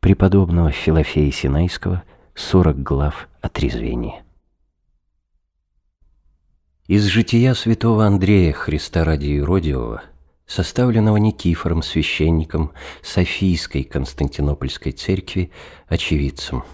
преподобного Филофея Синайского, 40 глав о трезвении. Из жития святого Андрея Христа ради Иродиева, составленного Никифором, священником Софийской Константинопольской церкви, очевидцем.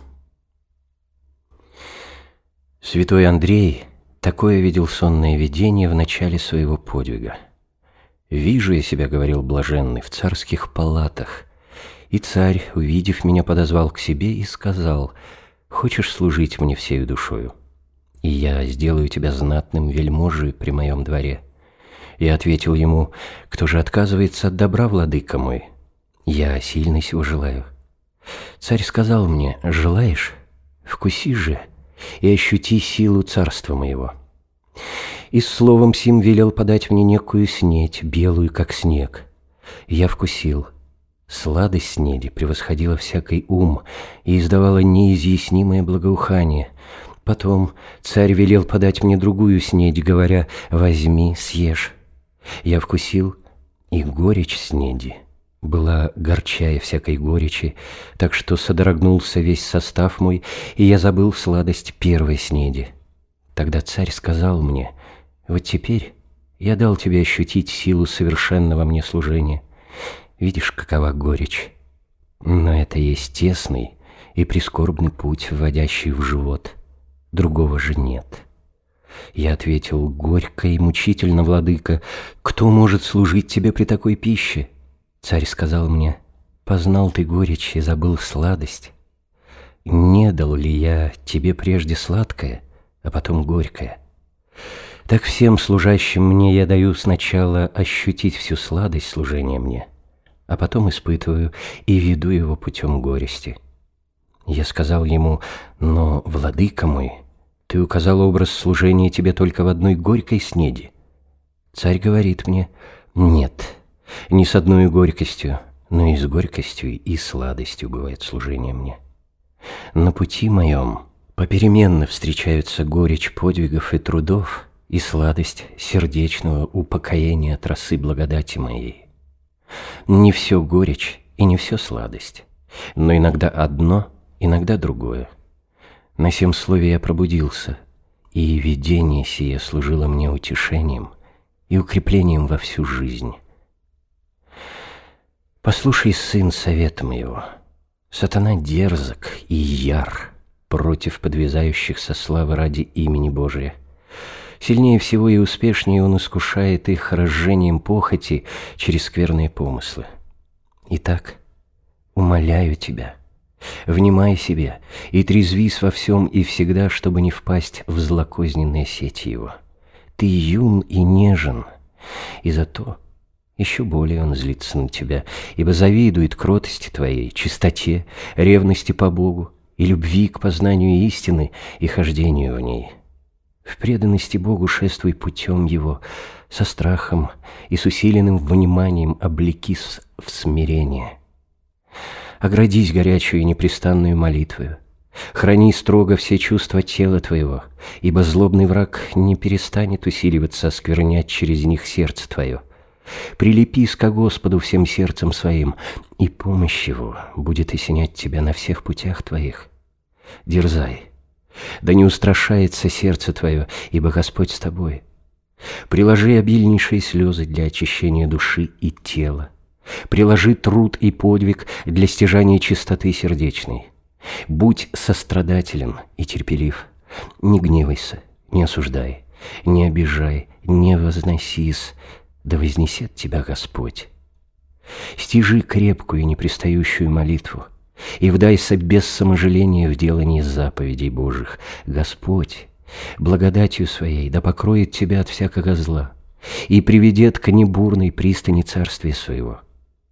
Святой Андрей такое видел сонное видение в начале своего подвига. «Вижу я себя, — говорил блаженный, — в царских палатах, и царь, увидев меня, подозвал к себе и сказал: хочешь служить мне всею душою? И я сделаю тебя знатным вельможей при моем дворе». Я ответил ему: кто же отказывается от добра, владыка мой? Я сильно сего желаю. Царь сказал мне: желаешь? Вкуси же и ощути силу царства моего. И с словом сим велел подать мне некую снедь, белую, как снег. Я вкусил. Сладость снеди превосходила всякий ум и издавала неизъяснимое благоухание. Потом царь велел подать мне другую снедь, говоря: возьми, съешь. Я вкусил, и горечь снеди была горчая всякой горечи, так что содрогнулся весь состав мой, и я забыл сладость первой снеди. Тогда царь сказал мне: вот теперь я дал тебе ощутить силу совершенного мне служения. Видишь, какова горечь? Но это есть тесный и прискорбный путь, вводящий в живот. Другого же нет. Я ответил: горько и мучительно, владыка, кто может служить тебе при такой пище? Царь сказал мне: познал ты горечь и забыл сладость. Не дал ли я тебе прежде сладкое, а потом горькое? Так всем служащим мне я даю сначала ощутить всю сладость служения мне, а потом испытываю и веду его путем горести. Я сказал ему: но, владыка мой, ты указал образ служения тебе только в одной горькой снеди. Царь говорит мне: нет, не с одной горькостью, но и с горькостью и сладостью бывает служение мне. На пути моем попеременно встречаются горечь подвигов и трудов и сладость сердечного упокоения от росы благодати моей. Не все горечь и не все сладость, но иногда одно, иногда другое. На сем слове я пробудился, и видение сие служило мне утешением и укреплением во всю жизнь. Послушай, сын, совета моего. Сатана дерзок и яр против подвязающихся славы ради имени Божия. Сильнее всего и успешнее он искушает их разжением похоти через скверные помыслы. Итак, умоляю тебя, внимай себе и трезвись во всем и всегда, чтобы не впасть в злокозненные сети его. Ты юн и нежен, и зато еще более он злится на тебя, ибо завидует кротости твоей, чистоте, ревности по Богу и любви к познанию истины и хождению в ней. В преданности Богу шествуй путем Его, со страхом и с усиленным вниманием облекись в смирение. Оградись горячую и непрестанную молитвою. Храни строго все чувства тела твоего, ибо злобный враг не перестанет усиливаться, осквернять через них сердце твое. Прилепись ко Господу всем сердцем своим, и помощь Его будет осенять тебя на всех путях твоих. Дерзай, да не устрашается сердце твое, ибо Господь с тобой. Приложи обильнейшие слезы для очищения души и тела. Приложи труд и подвиг для стяжания чистоты сердечной. Будь сострадателен и терпелив. Не гневайся, не осуждай, не обижай, не возносись, да вознесет тебя Господь. Стяжи крепкую и непрестающую молитву, и вдайся без саможаления в делании заповедей Божьих. Господь благодатью Своей да покроет тебя от всякого зла и приведет к небурной пристани Царствия Своего.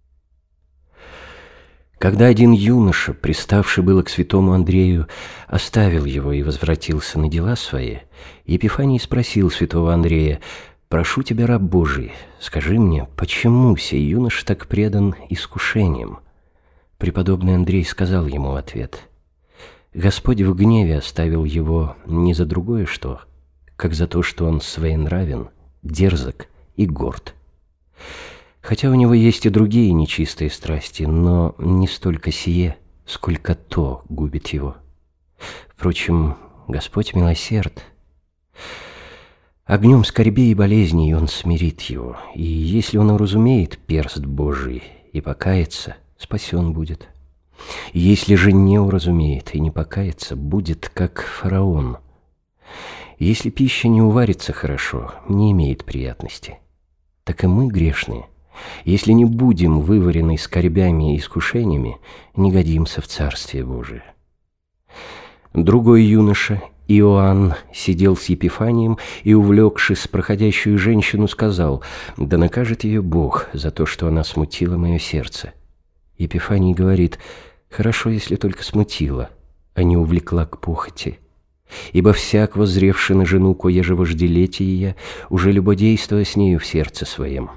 Когда один юноша, приставший было к святому Андрею, оставил его и возвратился на дела свои, Епифаний спросил святого Андрея: «Прошу тебя, раб Божий, скажи мне, почему сей юноша так предан искушениям?» Преподобный Андрей сказал ему в ответ: «Господь в гневе оставил его не за другое что, как за то, что он своенравен, дерзок и горд. Хотя у него есть и другие нечистые страсти, но не столько сие, сколько то губит его. Впрочем, Господь милосерд. Огнем скорбей и болезней Он смирит его, и если он уразумеет перст Божий и покается, спасен будет. Если же не уразумеет и не покается, будет как фараон. Если пища не уварится хорошо, не имеет приятности. Так и мы, грешные, если не будем выварены скорбями и искушениями, не годимся в Царствие Божие. Другой юноша, Иоанн, сидел с Епифанием и, увлекшись проходящую женщину, сказал: «Да накажет ее Бог за то, что она смутила мое сердце». Епифаний говорит: «Хорошо, если только смутила, а не увлекла к похоти. Ибо всяк, воззревший на жену, кое же вожделеть ее, уже любодействуя с нею в сердце своем.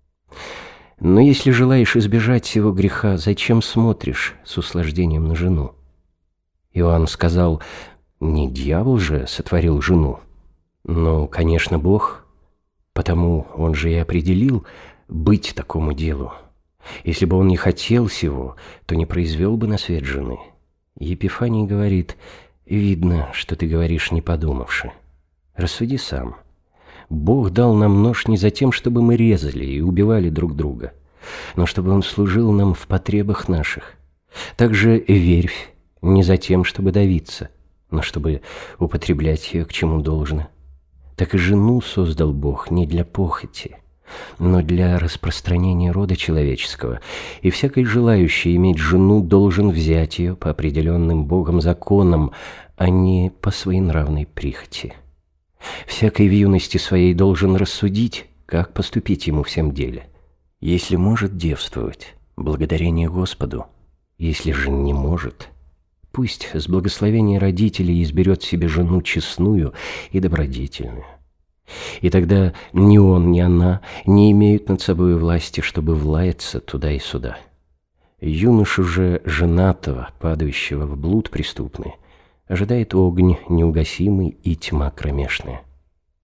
Но если желаешь избежать сего греха, зачем смотришь с услаждением на жену?» Иоанн сказал: «Не дьявол же сотворил жену, но, конечно, Бог, потому Он же и определил быть такому делу. Если бы Он не хотел сего, то не произвел бы на свет жены». Епифаний говорит: «Видно, что ты говоришь, не подумавши. Рассуди сам. Бог дал нам нож не за тем, чтобы мы резали и убивали друг друга, но чтобы он служил нам в потребах наших. Также верфь не за тем, чтобы давиться, но чтобы употреблять ее к чему должно. Так и жену создал Бог не для похоти, но для распространения рода человеческого, и всякий желающий иметь жену должен взять ее по определенным Богом законам, а не по своенравной прихоти. Всякий в юности своей должен рассудить, как поступить ему в всем деле. Если может девствовать, благодарение Господу; если же не может, пусть с благословения родителей изберет себе жену честную и добродетельную. И тогда ни он, ни она не имеют над собой власти, чтобы влаяться туда и сюда. Юношу же женатого, падающего в блуд преступный, ожидает огонь неугасимый и тьма кромешная.